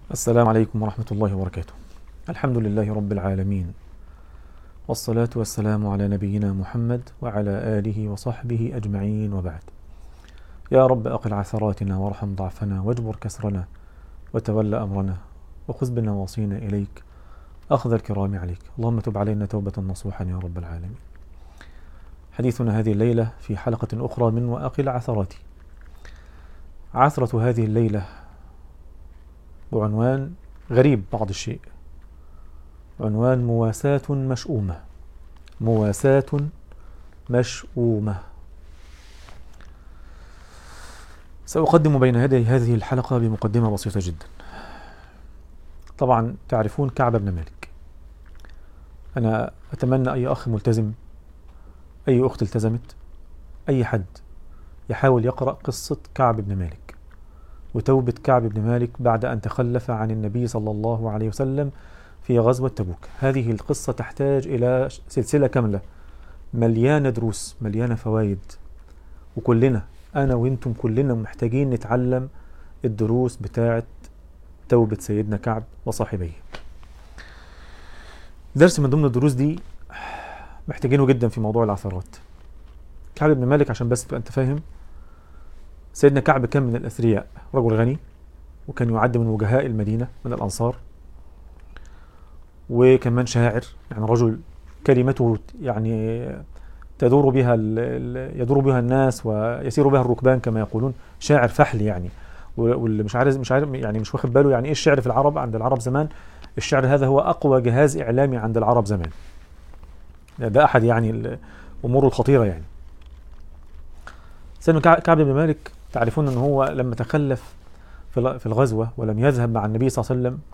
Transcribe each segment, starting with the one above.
السلام عليكم ورحمة الله وبركاته. الحمد لله رب العالمين، والصلاة والسلام على نبينا محمد وعلى آله وصحبه أجمعين، وبعد. يا رب أقل عثراتنا وارحم ضعفنا واجبر كسرنا وتولى أمرنا وخذ بنواصينا إليك أخذ الكرام عليك، اللهم تب علينا توبة نصوحا يا رب العالمين. حديثنا هذه الليلة في حلقة أخرى من وأقل عثراتي. عثرة هذه الليلة بعنوان غريب بعض الشيء، عنوان مواساة مشؤومة. مواساة مشؤومة. سأقدم بين يدي هذه الحلقة بمقدمة بسيطة جدا. طبعا تعرفون كعب بن مالك. أنا أتمنى أي أخ ملتزم، أي أخت التزمت، أي حد يحاول يقرأ قصة كعب بن مالك وتوبة كعب بن مالك بعد أن تخلف عن النبي صلى الله عليه وسلم في غزوة تبوك. هذه القصة تحتاج إلى سلسلة كاملة مليانة دروس، مليانة فوائد، وكلنا أنا وإنتم كلنا محتاجين نتعلم الدروس بتاعة توبة سيدنا كعب وصاحبيه. درس من ضمن الدروس دي محتاجينه جدا في موضوع العثرات. كعب بن مالك، عشان بس تبقى أنت فاهم، سيدنا كعب كان من الأثرياء، رجل غني، وكان يعد من وجهاء المدينة من الأنصار، وكمان شاعر، يعني رجل كلمته يعني يدور بها الناس ويسير بها الركبان كما يقولون. شاعر فحل يعني. واللي مش عارف يعني مش واخد باله يعني ايه الشعر في العرب. عند العرب زمان الشعر هذا هو اقوى جهاز اعلامي عند العرب زمان. ده احد يعني الامور الخطيره يعني. سيدنا كعب بن مالك، تعرفون ان هو لما تخلف في الغزوه ولم يذهب مع النبي صلى الله عليه وسلم،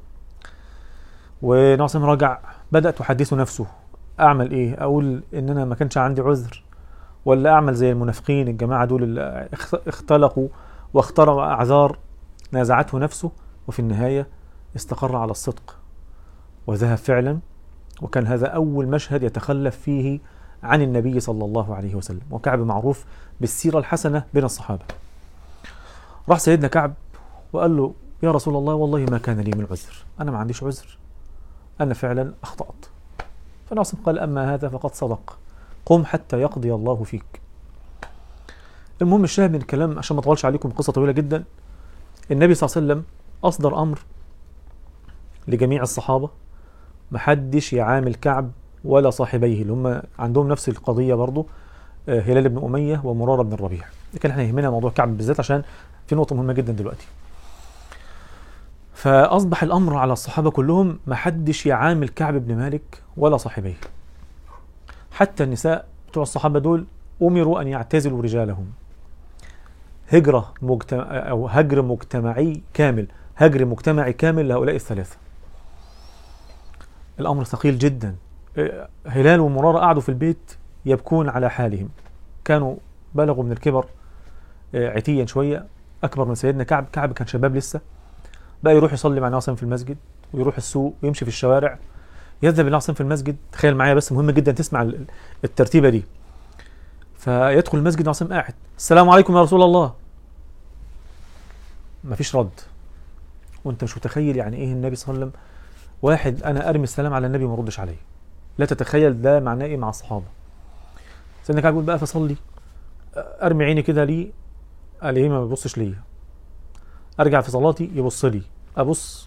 وناصم رجع، بدأ تحدث نفسه: أعمل إيه؟ أقول إن أنا ما كانش عندي عذر، ولا أعمل زي المنافقين الجماعة دول اللي اختلقوا واخترعوا أعذار؟ نازعته نفسه، وفي النهاية استقر على الصدق وذهب فعلا. وكان هذا أول مشهد يتخلف فيه عن النبي صلى الله عليه وسلم. وكعب معروف بالسيرة الحسنة بين الصحابة. راح سيدنا كعب وقال له: يا رسول الله، والله ما كان لي من عذر، أنا ما عنديش عذر، أنا فعلا أخطأت. فناصم قال: أما هذا فقد صدق، قم حتى يقضي الله فيك. المهم الشاهد من الكلام، عشان ما أطولش عليكم، قصة طويلة جدا. النبي صلى الله عليه وسلم أصدر أمر لجميع الصحابة: محدش يعامل كعب ولا صاحبيه اللي هم عندهم نفس القضية برضو، هلال بن أمية ومرارة بن الربيع. لكن احنا يهمنا موضوع كعب بالذات عشان في نقطة مهمة جدا دلوقتي. فأصبح الأمر على الصحابة كلهم: محدش يعامل كعب بن مالك ولا صاحبيه. حتى النساء بتوع الصحابة دول أمروا أن يعتزلوا رجالهم. هجر مجتمعي كامل، هجر مجتمعي كامل لهؤلاء الثلاثة. الأمر ثقيل جدا. هلال ومرارة قعدوا في البيت يبكون على حالهم، كانوا بلغوا من الكبر عتيا شوية، أكبر من سيدنا كعب. كعب كان شباب لسه، بقى يروح يصلي مع ناصم في المسجد، ويروح السوق، ويمشي في الشوارع. يذهب ناصم في المسجد، تخيل معايا بس، مهم جدا تسمع الترتيبة دي. فيدخل المسجد، ناصم قاعد: السلام عليكم يا رسول الله. مفيش رد. وانت مش متخيل يعني ايه النبي صلى الله عليه وسلم واحد انا ارمي السلام على النبي وما يردش عليه. لا تتخيل ده معناه ايه مع الصحابة. سيدنا كعب يقول: بقى فصلي، ارمي عيني كده ليه، قال ايه، ما بيبصش ليا. ارجع في صلاتي يبص لي، ابص.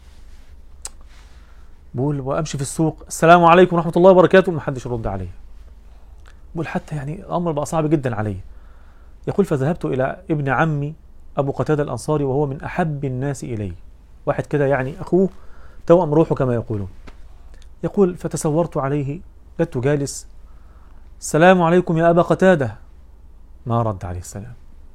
بقول وامشي في السوق: السلام عليكم ورحمه الله وبركاته، ما حدش يرد عليه. بقول حتى يعني الامر بقى صعب جدا علي. يقول: فذهبت الى ابن عمي ابو قتاده الانصاري، وهو من احب الناس الي، واحد كده يعني اخوه توأم روحه كما يقولون. يقول: فتسورت عليه، جدت جالس: السلام عليكم يا ابا قتاده. ما رد عليه السلام.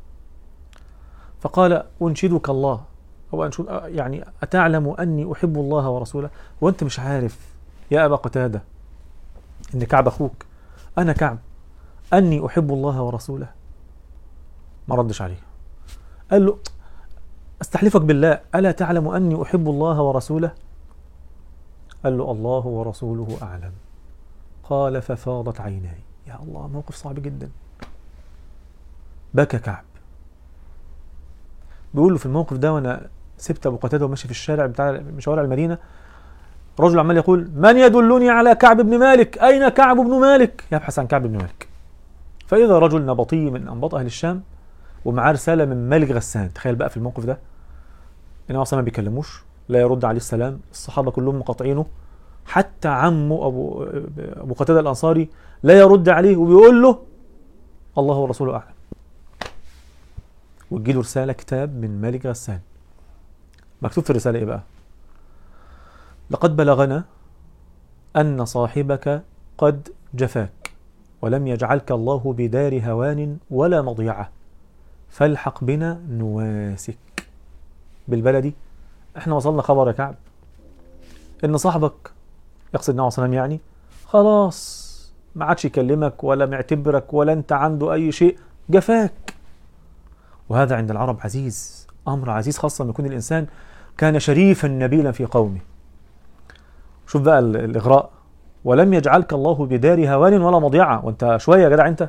فقال: انشدك الله، هو يعني أتعلم أني أحب الله ورسوله؟ وأنت مش عارف يا أبا قتادة إن كعب أخوك؟ أنا كعب، أني أحب الله ورسوله. ما ردش عليه. قال له: أستحلفك بالله، ألا تعلم أني أحب الله ورسوله؟ قال له: الله ورسوله أعلم. قال: ففاضت عيناي. يا الله، موقف صعب جدا. بكى كعب. بيقول له في الموقف ده وأنا سبت ابو قتاده وماشي في الشارع بتاع شوارع المدينه، رجل عمال يقول: من يدلني على كعب بن مالك؟ اين كعب بن مالك؟ يبحث عن كعب بن مالك. فاذا رجل نبطي من انباط اهل الشام ومعاه رساله من ملك غسان. تخيل بقى في الموقف ده، النبي صلى ما بيكلموش، لا يرد عليه السلام، الصحابه كلهم مقاطعينه، حتى عمه ابو قتاده الانصاري لا يرد عليه وبيقول له: الله ورسوله اعلم. وتجيله رساله كتاب من ملك غسان، مكتوب في الرساله ايه بقى؟ لقد بلغنا ان صاحبك قد جفاك ولم يجعلك الله بدار هوان ولا مضيعه، فالحق بنا نواسك. بالبلدي احنا وصلنا خبر يا كعب ان صاحبك، يقصد النبي صلى الله عليه وسلم يعني، خلاص ما عادش يكلمك ولا معتبرك ولا انت عنده اي شيء، جفاك. وهذا عند العرب عزيز، امر عزيز، خاصه لما يكون الانسان كان شريفا نبيلا في قومه. شوف بقى الاغراء: ولم يجعلك الله بدار هوان ولا مضيعه، وانت شويه يا جدع انت،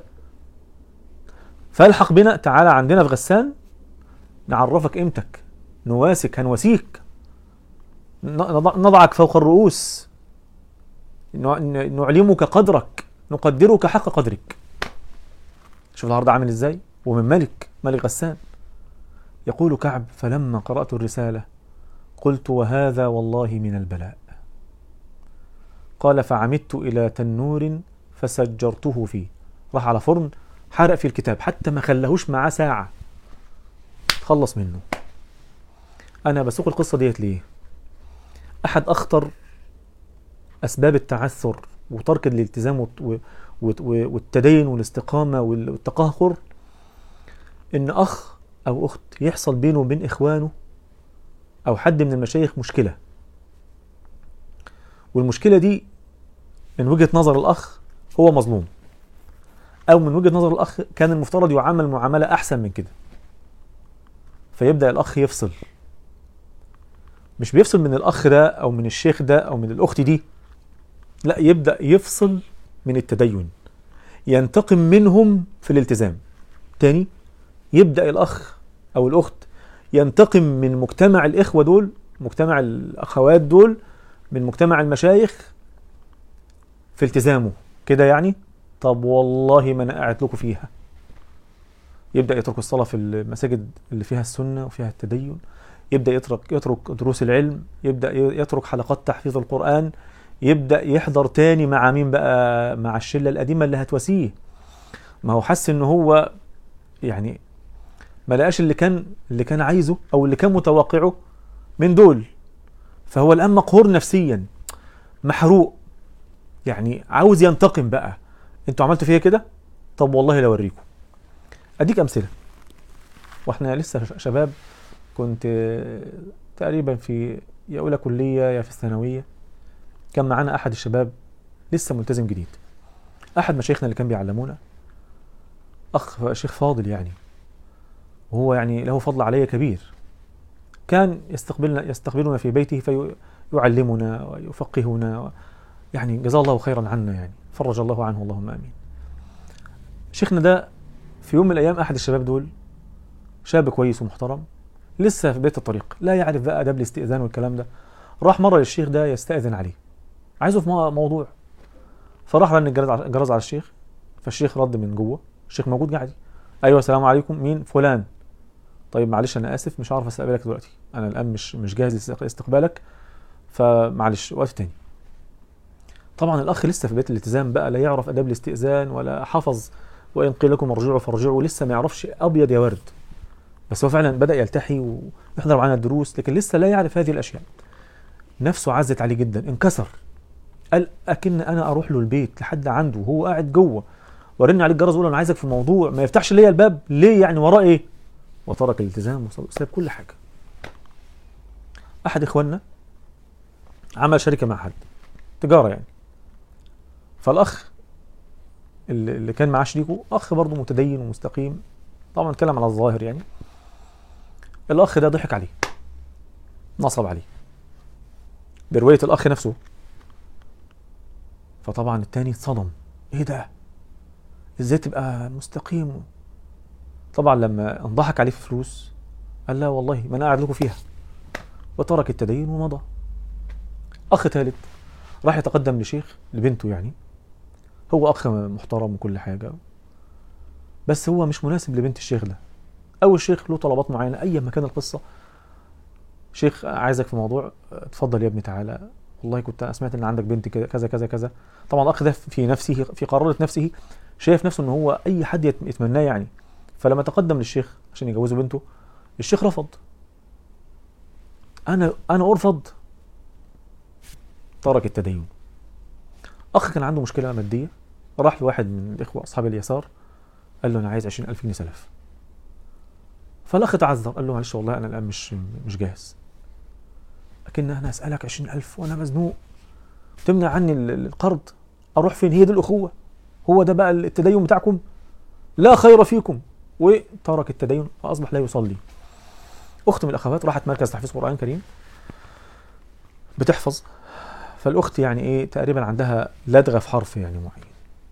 فالحق بنا، تعالى عندنا في غسان نعرفك قيمتك، نواسك، هنواسيك، نضعك فوق الرؤوس، نعلمك قدرك، نقدرك حق قدرك. شوف العرض عامل ازاي، ومن ملك غسان. يقول كعب: فلما قرأت الرسالة قلت: وهذا والله من البلاء. قال: فعمدت إلى تنور فسجرته فيه. راح على فرن حرق في الكتاب، حتى ما خلهوش معاه ساعة، خلص منه. أنا بسوق القصة ديت ليه؟ أحد أخطر أسباب التعثر وترك الالتزام والتدين والاستقامة والتقهقر إن أخ أو أخت يحصل بينه وبين إخوانه أو حد من المشايخ مشكلة، والمشكلة دي من وجهة نظر الأخ هو مظلوم، أو من وجهة نظر الأخ كان المفترض يعامل معاملة أحسن من كده، فيبدأ الأخ يفصل. مش بيفصل من الأخ ده أو من الشيخ ده أو من الأخت دي، لا، يبدأ يفصل من التدين، ينتقم منهم في الالتزام. تاني، يبدأ الأخ أو الأخت ينتقم من مجتمع الإخوة دول، مجتمع الأخوات دول، من مجتمع المشايخ في التزامه كده يعني. طب والله ما أنا قاعد لكم فيها. يبدأ يترك الصلاة في المساجد اللي فيها السنة وفيها التدين، يبدأ يترك دروس العلم، يبدأ يترك حلقات تحفيظ القرآن، يبدأ يحضر تاني مع مين بقى؟ مع الشلة القديمة اللي هتواسيه. ما هو حس إنه هو يعني ما لقاش اللي كان عايزه أو اللي كان متوقعه من دول، فهو الآن مقهور نفسيا، محروق، يعني عاوز ينتقم بقى. انتوا عملتوا فيها كده، طب والله لو اوريكم. اديك امثله، واحنا لسه شباب، كنت تقريبا في يا اولى كليه يا في الثانويه، كان معانا احد الشباب لسه ملتزم جديد، احد مشايخنا اللي كان بيعلمونا، شيخ فاضل يعني، وهو يعني له فضل علي كبير، كان يستقبلنا في بيته فيعلمنا ويفقهنا، يعني جزاه الله خيرا عنا، يعني فرج الله عنه، اللهم امين. شيخنا ده في يوم من الايام، احد الشباب دول شاب كويس ومحترم لسه في بدايه الطريق، لا يعرف بقى اداب الاستئذان والكلام ده، راح مره للشيخ ده يستأذن عليه، عايزه في موضوع، فراح رن الجرس على الشيخ، فالشيخ رد من جوه، الشيخ موجود قاعد: ايوه السلام عليكم، مين؟ فلان. طيب معلش انا اسف، مش عارف استقبلك دلوقتي، انا الان مش جاهز لاستقبالك، فمعلش وقت تاني. طبعا الاخ لسه في بدايه الالتزام بقى، لا يعرف اداب الاستئذان ولا حفظ وان قيل لكم ارجعوا فارجعوا، لسه ما يعرفش ابيض يا ورد، بس هو فعلا بدأ يلتحي ويحضر معانا الدروس، لكن لسه لا يعرف هذه الاشياء. نفسه عزت عليه جدا، انكسر، قال اكن انا اروح له البيت لحد عنده وهو قاعد جوه وارن عليه الجرس اقول انا عايزك في الموضوع، ما يفتحش ليا الباب ليه؟ يعني وراه ايه؟ وترك الالتزام وساب كل حاجه. احد اخواننا عمل شركه مع حد تجاره يعني، فالاخ اللي كان معاه شريكه اخ برضه متدين ومستقيم، طبعا اتكلم على الظاهر يعني، الاخ ده ضحك عليه، نصب عليه بروايه الاخ نفسه، فطبعا التاني اتصدم، ايه ده؟ ازاي تبقى مستقيم؟ طبعا لما انضحك عليه في فلوس قال لا والله ما انا قاعد لكم فيها، وترك التدين ومضى. أخ ثالث راح يتقدم لشيخ لبنته، يعني هو أخ محترم وكل حاجة، بس هو مش مناسب لبنت الشيخ ده، أو الشيخ له طلبات معينة أي مكان القصة. شيخ عايزك في موضوع، اتفضل يا ابني تعالى، والله كنت سمعت ان عندك بنت كذا كذا كذا. طبعا الاخ ده في نفسه، في قرارة نفسه، شايف نفسه ان هو اي حد يتمناه يعني. فلما تقدم للشيخ عشان يجوزه بنته، الشيخ رفض. انا ارفض. ترك التدين. اخ كان عنده مشكلة مادية، راح لواحد من الاخوة اصحاب اليسار، قال له انا عايز 20,000 جنيه سلف. فالاخ تعذر، قال له معلش والله انا الان مش جاهز. لكن انا اسالك 20,000 وانا مزنوق، تمنع عني القرض، اروح فين؟ هي دي الاخوه؟ هو ده بقى التدين بتاعكم؟ لا خير فيكم. وترك التدين واصبح لا يصلي. اخت من الاخوات راحت مركز تحفيظ قران كريم بتحفظ، فالاخت يعني ايه تقريبا عندها لدغه في حرف يعني معين،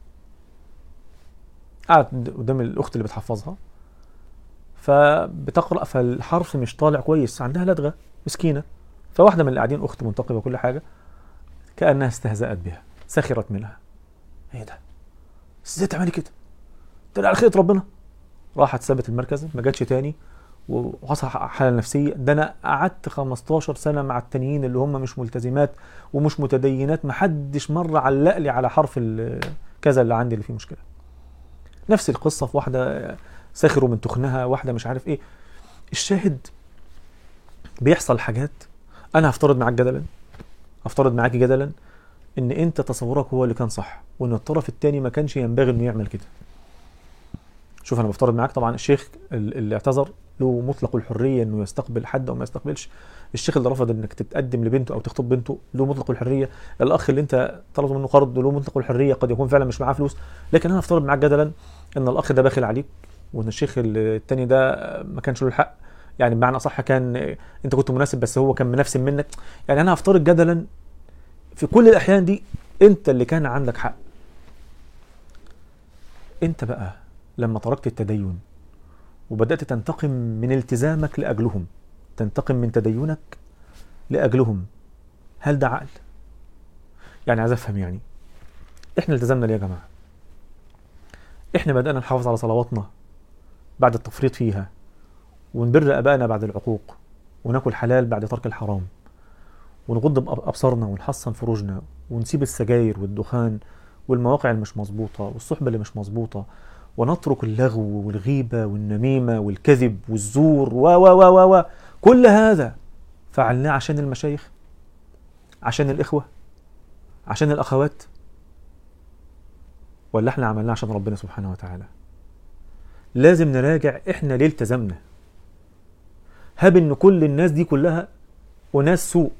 قعدت قدام الاخت اللي بتحفظها فبتقرا، فالحرف مش طالع كويس، عندها لدغه مسكينه. فواحده من اللي قاعدين، اخت منتقبه وكل حاجه، كانها استهزأت بها، سخرت منها. ايه ده؟ ازاي تعملي كده؟ طلع على خيرة ربنا. راحت سابت المركز، ما جاتش تاني، وحصل حاله نفسيه. ده انا قعدت 15 سنه مع التانيين اللي هم مش ملتزمات ومش متدينات، ما حدش مره علق لي على حرف كذا اللي عندي اللي فيه مشكله. نفس القصه في واحده سخروا من تخنها، واحده مش عارف ايه. الشاهد بيحصل حاجات. انا هفترض معاك جدلا، افترض معاك جدلا ان انت تصورك هو اللي كان صح، وان الطرف الثاني ما كانش ينبغي انه يعمل كده. شوف انا بفترض معاك، طبعا الشيخ اللي اعتذر له مطلق الحريه انه يستقبل حد او ما يستقبلش. الشيخ اللي رفض انك تتقدم لبنته او تخطب بنته له مطلق الحريه. الاخ اللي انت طلبت منه قرض له مطلق الحريه، قد يكون فعلا مش معاه فلوس. لكن انا افترض معاك جدلا ان الاخ ده باخل عليك، وان الشيخ الثاني ده ما كانش له الحق، يعني بمعنى اصح كان انت كنت مناسب بس هو كان منفسن منك. يعني انا هفترض جدلا في كل الاحيان دي انت اللي كان عندك حق. انت بقى لما تركت التدين وبدأت تنتقم من التزامك لأجلهم، تنتقم من تدينك لأجلهم، هل ده عقل؟ يعني عايز افهم، يعني احنا التزمنا ليه يا جماعة؟ احنا بدأنا نحافظ على صلواتنا بعد التفريط فيها، ونبر أبائنا بعد العقوق، وناكل حلال بعد ترك الحرام، ونغض بأبصارنا ونحصن فروجنا، ونسيب السجاير والدخان والمواقع اللي مش مظبوطة والصحبة اللي مش مظبوطة، ونترك اللغو والغيبة والنميمة والكذب والزور و كل هذا فعلناه عشان المشايخ، عشان الإخوة، عشان الأخوات، ولا احنا عملناه عشان ربنا سبحانه وتعالى؟ لازم نراجع احنا ليه التزمنا. هب ان كل الناس دي كلها وناس سوء،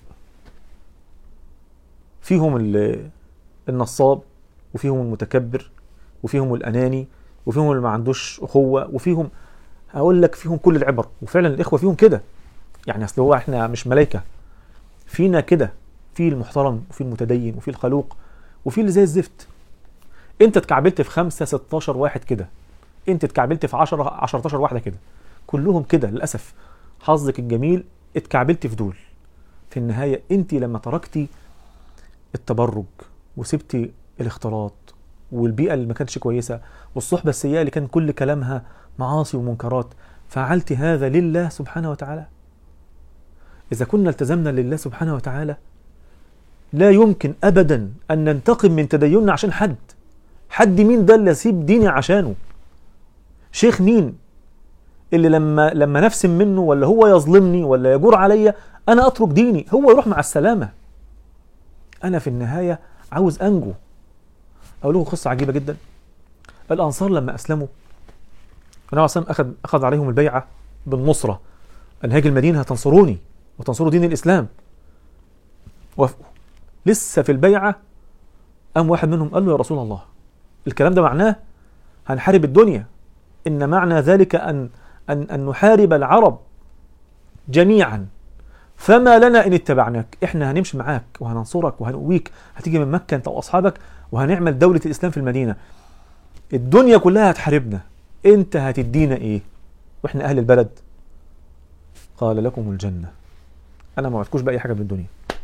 فيهم النصاب، وفيهم المتكبر، وفيهم الأناني، وفيهم اللي ما عندوش أخوة، وفيهم هقول لك فيهم كل العبر. وفعلا الإخوة فيهم كده، يعني أصل هو احنا مش ملايكة، فينا كده، في المحترم وفي المتدين وفي الخلوق وفي اللي زي الزفت. انت اتكعبلت في 5 16 واحد كده، انت اتكعبلت في 10 14 واحدة كده، كلهم كده للأسف. حظك الجميل اتكعبلت في دول. في النهاية انت لما تركتي التبرج وسبتي الاختلاط والبيئة اللي ما كانتش كويسة والصحبة السيئة اللي كان كل كلامها معاصي ومنكرات، فعلت هذا لله سبحانه وتعالى. إذا كنا التزمنا لله سبحانه وتعالى لا يمكن أبدا أن ننتقم من تديننا عشان حد. حد مين ده اللي أسيب ديني عشانه؟ شيخ مين اللي لما نفسم منه ولا هو يظلمني ولا يجور عليا أنا أترك ديني، هو يروح مع السلامة؟ أنا في النهاية عاوز أنجو. أقول لكم قصة عجيبة جدا. الأنصار لما أسلموا النبي صلى الله عليه وسلم أخذ عليهم البيعة بالنصرة، أن هاجي المدينة هتنصروني وتنصروا دين الإسلام. وافقوا. لسه في البيعة قام واحد منهم قال له يا رسول الله الكلام ده معناه هنحارب الدنيا، إن معنى ذلك أن نحارب العرب جميعا، فما لنا إن اتبعناك. إحنا هنمشي معاك وهننصرك وهنقويك، هتيجي من مكة أنت وأصحابك وهنعمل دولة الإسلام في المدينة، الدنيا كلها هتحاربنا، أنت هتدينا إيه وإحنا أهل البلد؟ قال لكم الجنة أنا ما وعدتكوش بأي حاجة من الدنيا.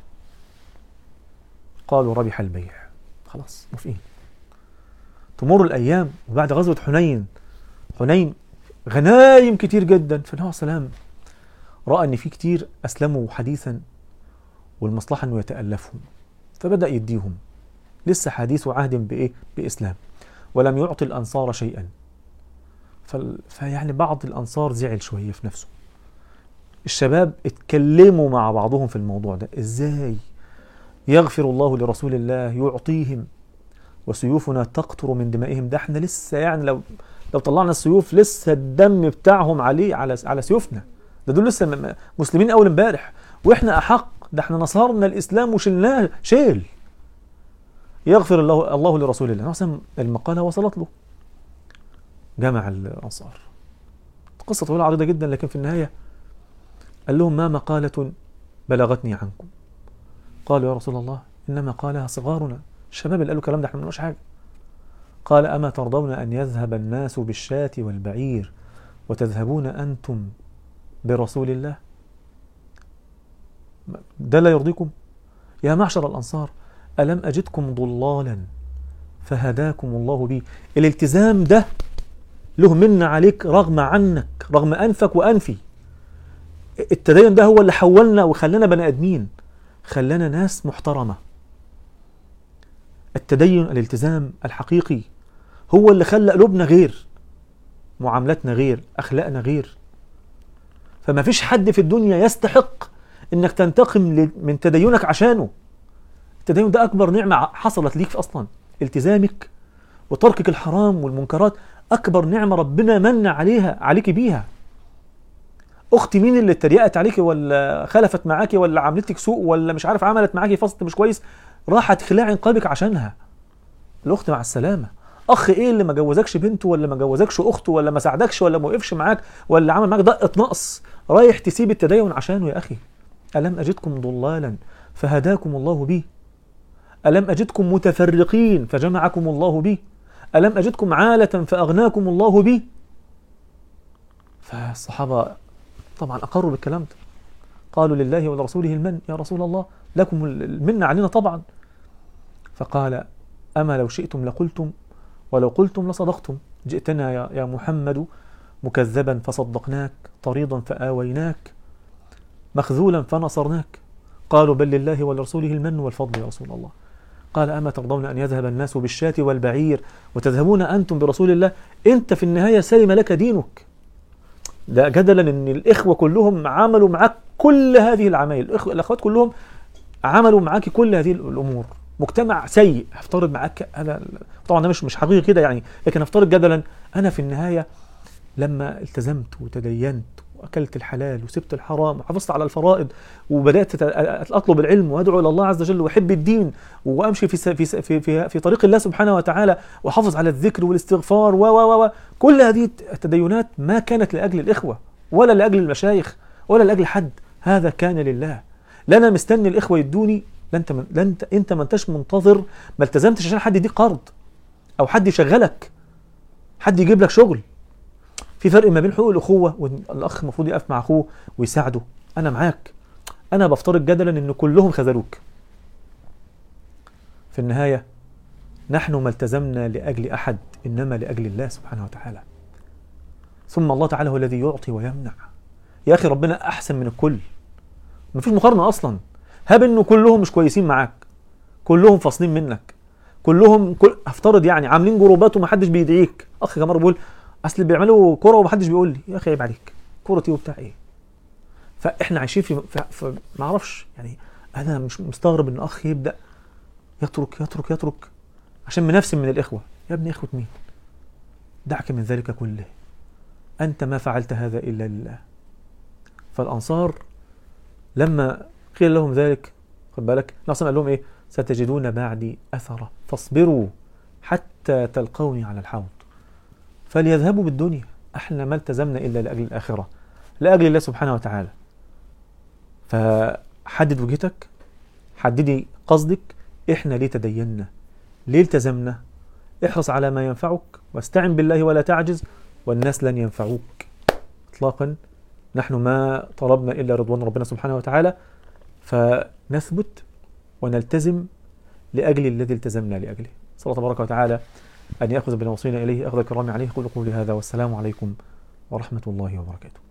قالوا ربح البيع، خلاص موافقين. تمر الأيام وبعد غزوة حنين غنايم كتير جدا، فالنبي عليه السلام رأى أن في كتير أسلموا حديثا والمصلحة أنه يتألفهم، فبدأ يديهم. لسه حديث عهد بإسلام، ولم يعطي الأنصار شيئا. فيعني بعض الأنصار زعل شوية في نفسه. الشباب اتكلموا مع بعضهم في الموضوع ده، إزاي يغفر الله لرسول الله يعطيهم وسيوفنا تقطر من دمائهم؟ ده احنا لسه يعني لو طلعنا السيوف لسه الدم بتاعهم على سيوفنا. ده دول لسه مسلمين أول امبارح، وإحنا أحق. ده احنا نصرنا الإسلام وشلناه شيل. يغفر الله لرسول الله. نعم، المقالة وصلت له، جمع الأنصار. قصة طويلة عريضة جدا، لكن في النهاية قال لهم: ما مقالة بلغتني عنكم؟ قالوا: يا رسول الله إنما قالها صغارنا. الشباب اللي قالوا الكلام ده احنا مناش حاجة. قال: أما ترضون أن يذهب الناس بالشاة والبعير وتذهبون أنتم برسول الله؟ ده لا يرضيكم؟ يا معشر الأنصار، ألم أجدكم ضلالا فهداكم الله بي؟ الالتزام ده له منا عليك رغم عنك، رغم أنفك وأنفي. التدين ده هو اللي حولنا وخلانا بني آدمين، خلانا ناس محترمة. التدين، الالتزام الحقيقي هو اللي خلى قلوبنا غير، معاملتنا غير، أخلاقنا غير. فما فيش حد في الدنيا يستحق إنك تنتقم من تدينك عشانه. التدين ده أكبر نعمة حصلت ليك أصلا. التزامك وتركك الحرام والمنكرات أكبر نعمة ربنا من عليك بيها. أختي مين اللي اتريقت عليك ولا خلفت معاك ولا عملتك سوء ولا مش عارف عملت معاك فصل مش كويس راحت خلاع قلبك عشانها؟ الأخت مع السلامة. أخ إيه اللي ما جوزكش بنته ولا ما جوزكش أخته ولا ما ساعدكش ولا ما وقفش معاك ولا عمل معاك دقة نقص رايح تسيب التدين عشانه؟ يا أخي، ألم أجدكم ضلالا فهداكم الله بي؟ ألم أجدكم متفرقين فجمعكم الله بي؟ ألم أجدكم عالة فأغناكم الله بي؟ فالصحابة طبعا أقروا بالكلام ده، قالوا: لله ولرسوله المن يا رسول الله، لكم المن علينا طبعا. فقال: أما لو شئتم لقلتم، ولو قلتم لصدقتم. جئتنا يا محمد مكذبا فصدقناك، طريضا فآويناك، مخذولا فنصرناك. قالوا: بل لله ولرسوله المن والفضل يا رسول الله. قال: أما ترضون أن يذهب الناس بالشاة والبعير وتذهبون أنتم برسول الله؟ أنت في النهاية سلم لك دينك. ده جدلا أن الإخوة كلهم عملوا معك كل هذه العمايل، الأخوات كلهم عملوا معك كل هذه الأمور. مجتمع سيء هفترض معك، أنا طبعا ده مش حقيقي كده يعني، لكن هفترض جدلا أنا في النهاية لما التزمت وتدينت وأكلت الحلال وسبت الحرام وحافظت على الفرائض وبدأت أطلب العلم وأدعو إلى الله عز وجل وأحب الدين وأمشي في طريق الله سبحانه وتعالى وحافظ على الذكر والاستغفار و كل هذه التدينات ما كانت لأجل الإخوة ولا لأجل المشايخ ولا لأجل حد، هذا كان لله. لا أنا مستني الإخوة يدوني، أنت ما أنتش منتظر، ما التزمتش عشان حد يديك قرض أو حد يشغلك، حد يجيب لك شغل. في فرق ما بين حقوق الأخوة والأخ المفروض يقف مع أخوه ويساعده. أنا معاك، أنا بفترض جدلا أن كلهم خذلوك. في النهاية نحن ما التزمنا لأجل أحد، إنما لأجل الله سبحانه وتعالى. ثم الله تعالى هو الذي يعطي ويمنع. يا أخي ربنا أحسن من الكل، مفيش مقارنة أصلا. هب إنه كلهم مش كويسين معاك، كلهم فاصلين منك، هفترض يعني عاملين جروبات ومحدش بيدعيك. أخ جمار بيقول: أصل بيعملوا كرة ومحدش بيقول لي. يا أخي عيب عليك، كرتي وبتاع إيه؟ فإحنا عايشين في معرفش يعني. أنا مش مستغرب إن أخ يبدأ يترك عشان منافسين من الإخوة. يا ابني إخوة مين؟ دعك من ذلك كله، أنت ما فعلت هذا إلا لله. فالأنصار لما قيل لهم ذلك، خد بالك ناصر قال لهم إيه؟ ستجدون بعدي أثرة فاصبروا حتى تلقوني على الحوض. فليذهبوا بالدنيا، احنا ما التزمنا إلا لأجل الآخرة، لأجل الله سبحانه وتعالى. فحدد وجهتك، حددي قصدك، احنا ليه تديننا، ليه التزمنا. احرص على ما ينفعك واستعن بالله ولا تعجز، والناس لن ينفعوك اطلاقا. نحن ما طلبنا إلا رضوان ربنا سبحانه وتعالى، فنثبت ونلتزم لأجل الذي التزمنا لأجله. صلى الله تبارك وتعالى أن يأخذ بنا وصينا إليه أخذ الكرام عليه. قولوا قولي هذا والسلام عليكم ورحمة الله وبركاته.